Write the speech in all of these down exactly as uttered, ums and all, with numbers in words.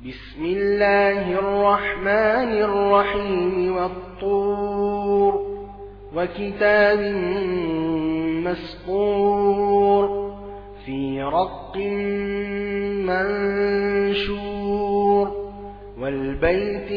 بسم الله الرحمن الرحيم والطور وكتاب مسطور في رق منشور والبيت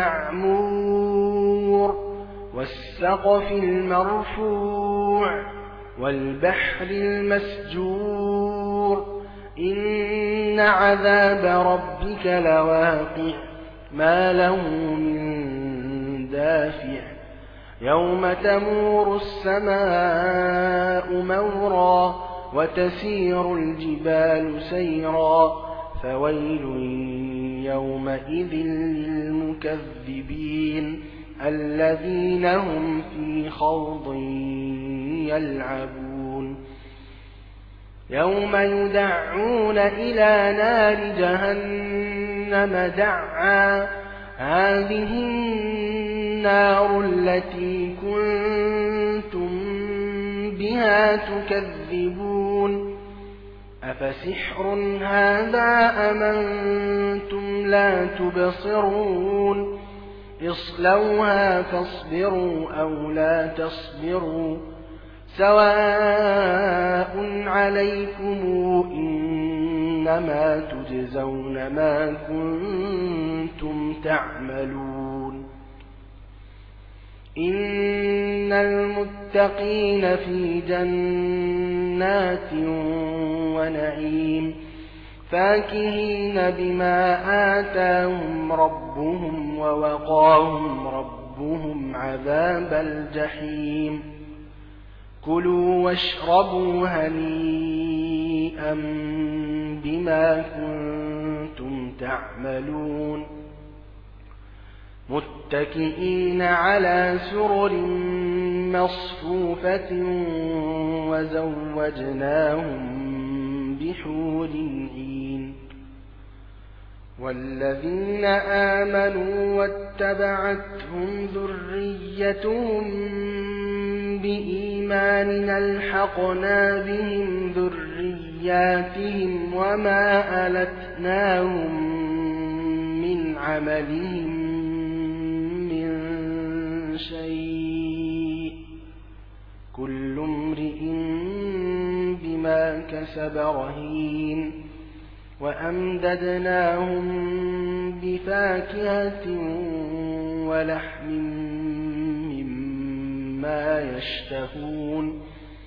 المعمور والسقف المرفوع والبحر المسجور إن عذاب ربك لواقع ما له من دافع يوم تمور السماء مورا وتسير الجبال سيرا فويل يومئذ للمكذبين الذين هم في خوض يلعبون يوم يدعون إلى نار جهنم دعا هذه النار التي كنتم بها تكذبون أفسحر هذا أم أنتم لا تبصرون اصلوها فاصبروا أو لا تصبروا سواء عليكم إنما تجزون ما كنتم تعملون إن المتقين في جنات ونعيم فاكهين بما آتاهم ربهم ووقاهم ربهم عذاب الجحيم كلوا واشربوا هنيئا بما كنتم تعملون متكئين على سرر مصفوفة وزوجناهم بحور عين والذين آمنوا واتبعتهم ذريتهم بإيمان ألحقنا بهم ذرياتهم وما ألتناهم من عملهم من شيء كل امرئ بما كسب رهين وأمددناهم بفاكهة ولحم مما يشتهون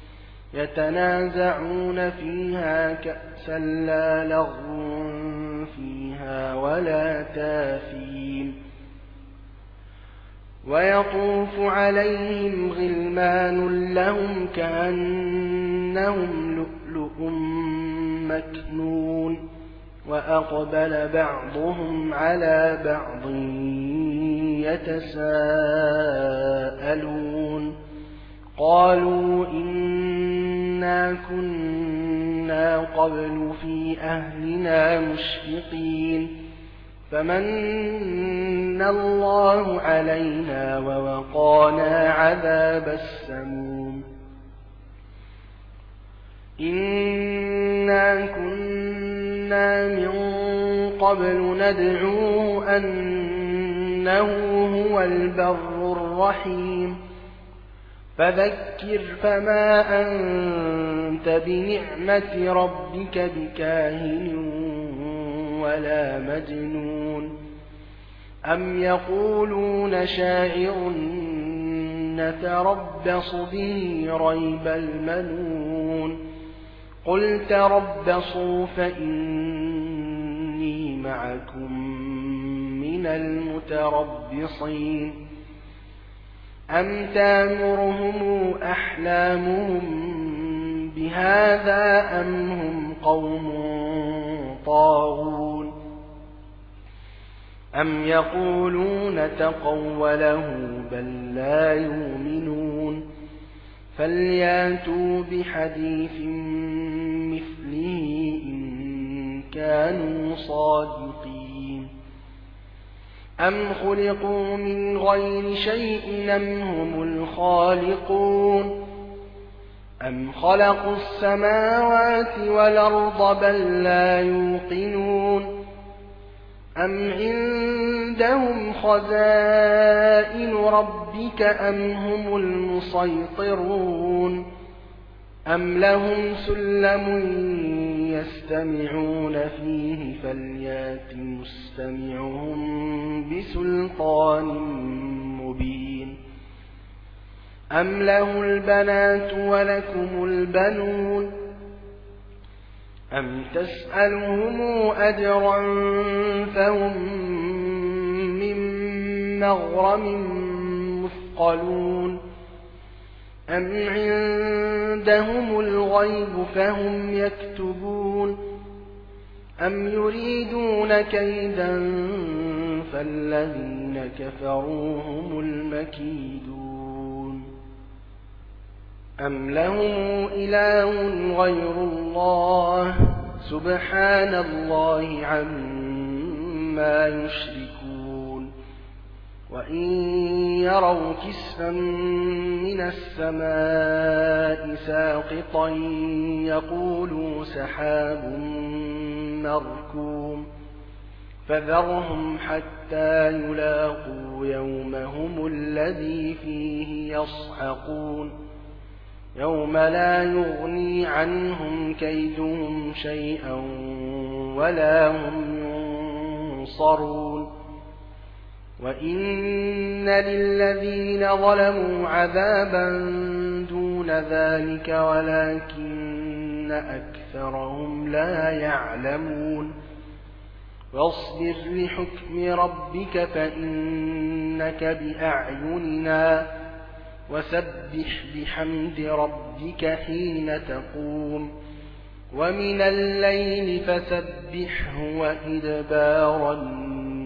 يتنازعون فيها كأسا لا لغو فيها ولا تاثيم ويطوف عليهم غلمان لهم كأنهم لؤلؤ مكنون وأقبل بعضهم على بعض يتساءلون قالوا إنا كنا قبل في أهلنا مشفقين فمن الله علينا ووقانا عذاب السموم إنا كنا من قبل ندعوه أنه هو البر الرحيم فذكر فما أنت بنعمة ربك بكاهن ولا مجنون أم يقولون شاعر نتربص به ريب المنون قل تربصوا فإني معكم من المتربصين أم تامرهم أحلامهم بهذا أم هم قوم طاغون أم يقولون تقوله بل لا يؤمنون فلياتوا بحديث مثله إن كانوا صادقين أم خلقوا من غير شيء أم هم الخالقون أم خلقوا السماوات والأرض بل لا يوقنون أم عندهم خزائن ربك أم هم المسيطرون أم لهم سلم يستمعون فيه فليات مستمعهم بسلطان مبين أم له البنات ولكم البنون أم تسألهم أجرا فهم من مغرم مثقلون أم عندهم الغيب فهم يكتبون أم يريدون كيدا فالذين كفروا هم المكيدون أم لهم إله غير الله سبحان الله عما يشركون وإن يروا كسفا من السماء ساقطا يقولوا سحاب مركوم فذرهم حتى يلاقوا يومهم الذي فيه يصعقون يوم لا يغني عنهم كيدهم شيئا ولا هم ينصرون وإن للذين ظلموا عذابا دون ذلك ولكن أكثرهم لا يعلمون واصبر لحكم ربك فإنك بأعيننا وسبح بحمد ربك حين تقوم ومن الليل فسبحه وإدبار النجوم